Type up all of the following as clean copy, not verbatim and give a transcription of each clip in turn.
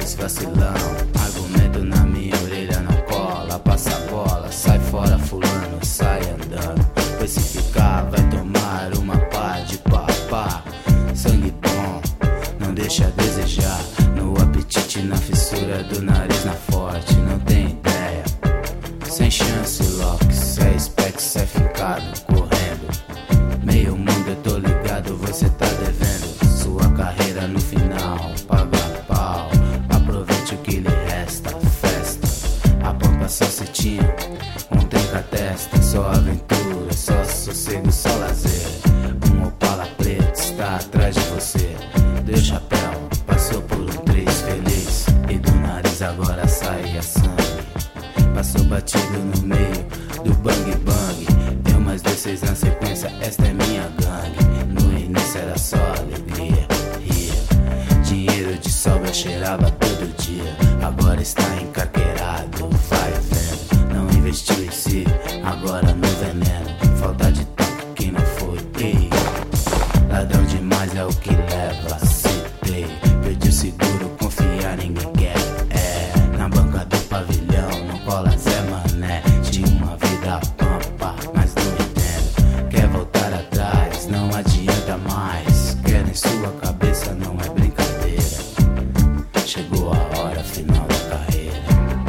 dois vacilão. Argumento na minha orelha não cola. Passa a bola, sai fora fulano, sai andando. Pois se ficar vai tomar uma pá de papá. Sangue bom, não deixa a desejar. No apetite, na fissura do nariz, na forte, não tem ideia. Sem chance, Loki, cê é spec, cê é fincado, correndo. Meio mundo eu tô ligado, você tá devendo. Sua carreira no final, paga pau. Aproveite o que lhe resta, festa. A pampa só se tinha, um tranca testa. Só aventura, só sossego, só lazer. Um Opala preto está atrás de você. Deu chapéu, passou por um 3 feliz. E do nariz agora sai a sangue. Passou batido no meio do bang bang. Eu mais 2, 6 na sequência, esta é minha gangue. No início era só alegria, ria. Dinheiro de sobra cheirava todo dia. Agora está encarqueirado, vai vendo. Não investiu em si, agora no veneno. Falta de toque que não foi, ei. Ladrão demais é o que leva, citei. Perdi o seguro, confiar ninguém quer. É, na banca do pavilhão, não cola Zé Mané. Tinha uma vida pampa, mas não entendo. Quer voltar atrás, não adianta mais. Quer em sua cabeça, não é brincadeira. Chegou a hora final da carreira.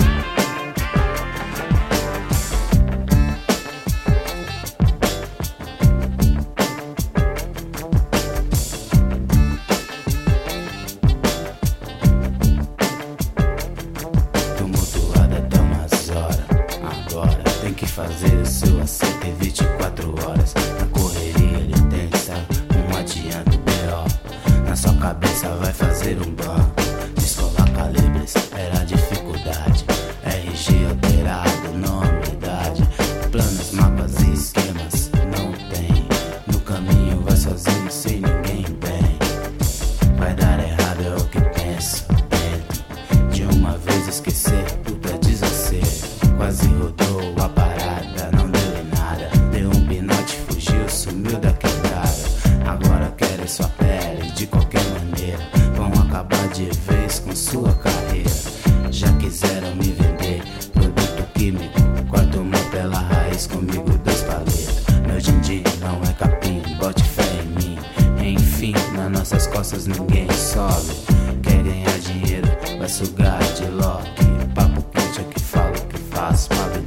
Tumultuada até umas horas. Agora tem que fazer o seu acerto em 24 horas. Na correria ele tensa, não adianta o B.O. Na sua cabeça vai fazer um banco. Descolar calibres era dificuldade. RG alterado, nome, idade. Planos, mapas e esquemas não tem. No caminho vai sozinho sem ninguém bem. Vai dar errado é o que penso. Tento de uma vez esquecer, tudo é desacerto. Quase rodou a parada, não deu em nada. Deu um pinote, fugiu, sumiu da quebrada. Agora querem sua pele de qualquer maneira. Vão acabar de vez com sua carreira. Já quiseram me vender produto químico. Corta uma pela raiz, comigo 2 palitos. Meu din-din não é capim, bote fé em mim. Enfim, nas nossas costas ninguém sobe. Quer ganhar dinheiro, vai sugar de Loki. Papo quente é que falo, que faço,